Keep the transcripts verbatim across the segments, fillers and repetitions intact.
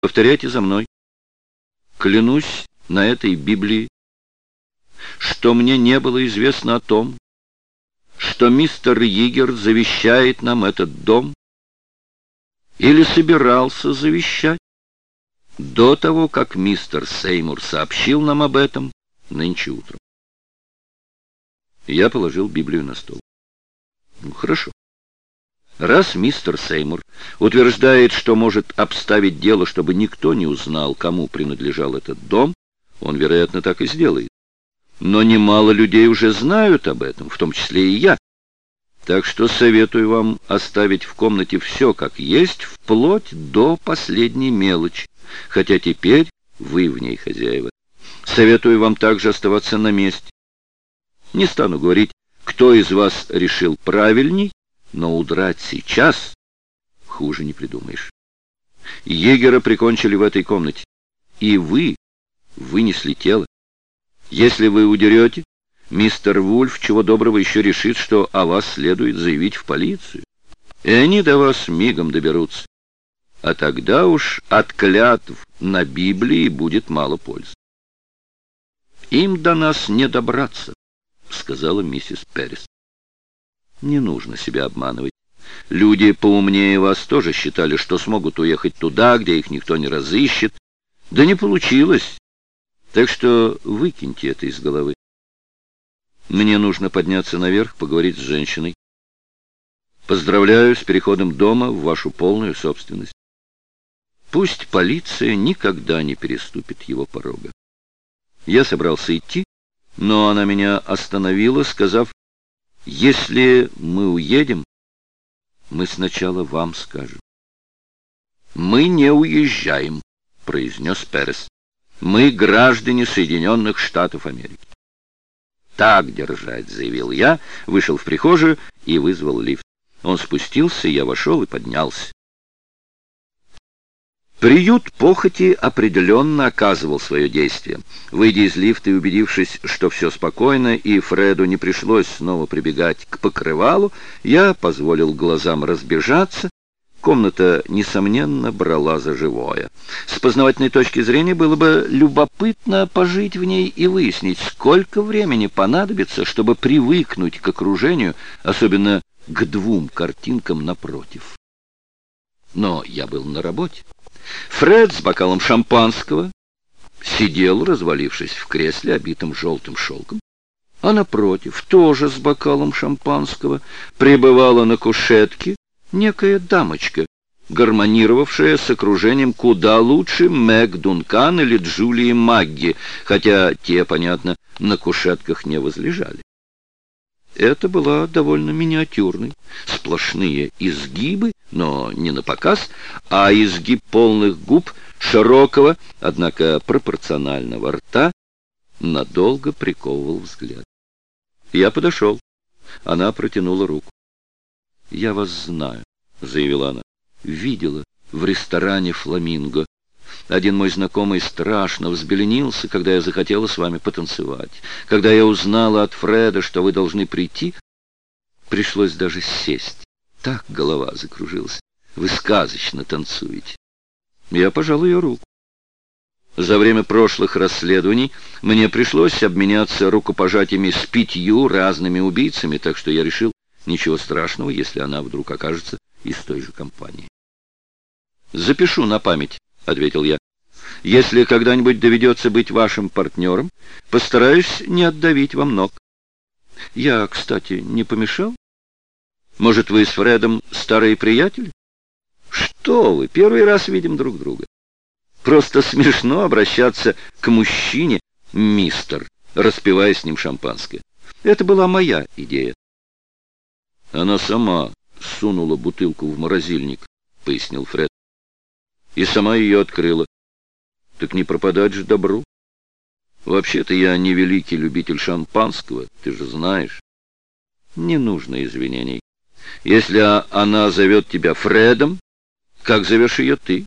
Повторяйте за мной. Клянусь на этой Библии, что мне не было известно о том, что мистер Йигер завещает нам этот дом или собирался завещать до того, как мистер Сеймур сообщил нам об этом нынче утром. Я положил Библию на стол. Ну, хорошо. Раз мистер Сеймур утверждает, что может обставить дело, чтобы никто не узнал, кому принадлежал этот дом, он, вероятно, так и сделает. Но немало людей уже знают об этом, в том числе и я. Так что советую вам оставить в комнате все как есть, вплоть до последней мелочи, хотя теперь вы в ней хозяева. Советую вам также оставаться на месте. Не стану говорить, кто из вас решил правильней, но удрать сейчас хуже не придумаешь. Егера прикончили в этой комнате, и вы вынесли тело. Если вы удерете, мистер Вульф чего доброго еще решит, что о вас следует заявить в полицию, и они до вас мигом доберутся. А тогда уж от клятв на Библии будет мало пользы. «Им до нас не добраться», — сказала миссис Перрис. Не нужно себя обманывать. Люди поумнее вас тоже считали, что смогут уехать туда, где их никто не разыщет. Да не получилось. Так что выкиньте это из головы. Мне нужно подняться наверх, поговорить с женщиной. Поздравляю с переходом дома в вашу полную собственность. Пусть полиция никогда не переступит его порога. Я собрался идти, но она меня остановила, сказав: «Если мы уедем, мы сначала вам скажем». «Мы не уезжаем», — произнес Перрис. «Мы граждане Соединенных Штатов Америки». «Так держать», — заявил я, вышел в прихожую и вызвал лифт. Он спустился, я вошел и поднялся. Приют похоти определенно оказывал свое действие. Выйдя из лифта и убедившись, что все спокойно, и Фреду не пришлось снова прибегать к покрывалу, я позволил глазам разбежаться. Комната, несомненно, брала за живое. С познавательной точки зрения было бы любопытно пожить в ней и выяснить, сколько времени понадобится, чтобы привыкнуть к окружению, особенно к двум картинкам напротив. Но я был на работе. Фред с бокалом шампанского сидел, развалившись в кресле, обитом желтым шелком, а напротив, тоже с бокалом шампанского, пребывала на кушетке некая дамочка, гармонировавшая с окружением куда лучше Мэг Дункан или Джулии Магги, хотя те, понятно, на кушетках не возлежали. Это была довольно миниатюрной, сплошные изгибы, но не на показ, а изгиб полных губ, широкого, однако пропорционального рта, надолго приковывал взгляд. Я подошел. Она протянула руку. «Я вас знаю», — заявила она. «Видела в ресторане «Фламинго». Один мой знакомый страшно взбеленился, когда я захотела с вами потанцевать. Когда я узнала от Фреда, что вы должны прийти, пришлось даже сесть. Так голова закружилась. Вы сказочно танцуете». Я пожал ее руку. За время прошлых расследований мне пришлось обменяться рукопожатиями с пятью разными убийцами, так что я решил, ничего страшного, если она вдруг окажется из той же компании. «Запишу на память», — ответил я. «Если когда-нибудь доведется быть вашим партнером, постараюсь не отдавить вам ног. Я, кстати, не помешал? Может, вы с Фредом старые приятели? Что вы, первый раз видим друг друга. Просто смешно обращаться к мужчине, мистер, распивая с ним шампанское. Это была моя идея». «Она сама сунула бутылку в морозильник», — пояснил Фред. «И сама ее открыла. Так не пропадать же добру. Вообще-то я не великий любитель шампанского, ты же знаешь». «Не нужно извинений. Если она зовет тебя Фредом, как зовешь ее ты?»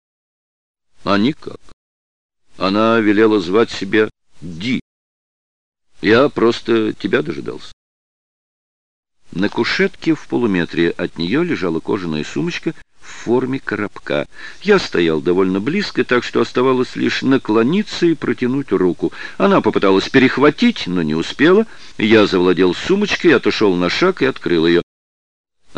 «А никак. Она велела звать себя Ди. Я просто тебя дожидался». На кушетке в полуметре от нее лежала кожаная сумочка, в форме коробка. Я стоял довольно близко, так что оставалось лишь наклониться и протянуть руку. Она попыталась перехватить, но не успела. Я завладел сумочкой, отошел на шаг и открыл ее.